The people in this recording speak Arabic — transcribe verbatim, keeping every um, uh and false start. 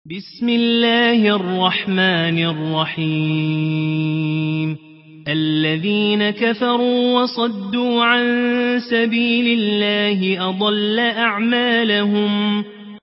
بسم الله الرحمن الرحيم الذين كفروا وصدوا عن سبيل الله أضل أعمالهم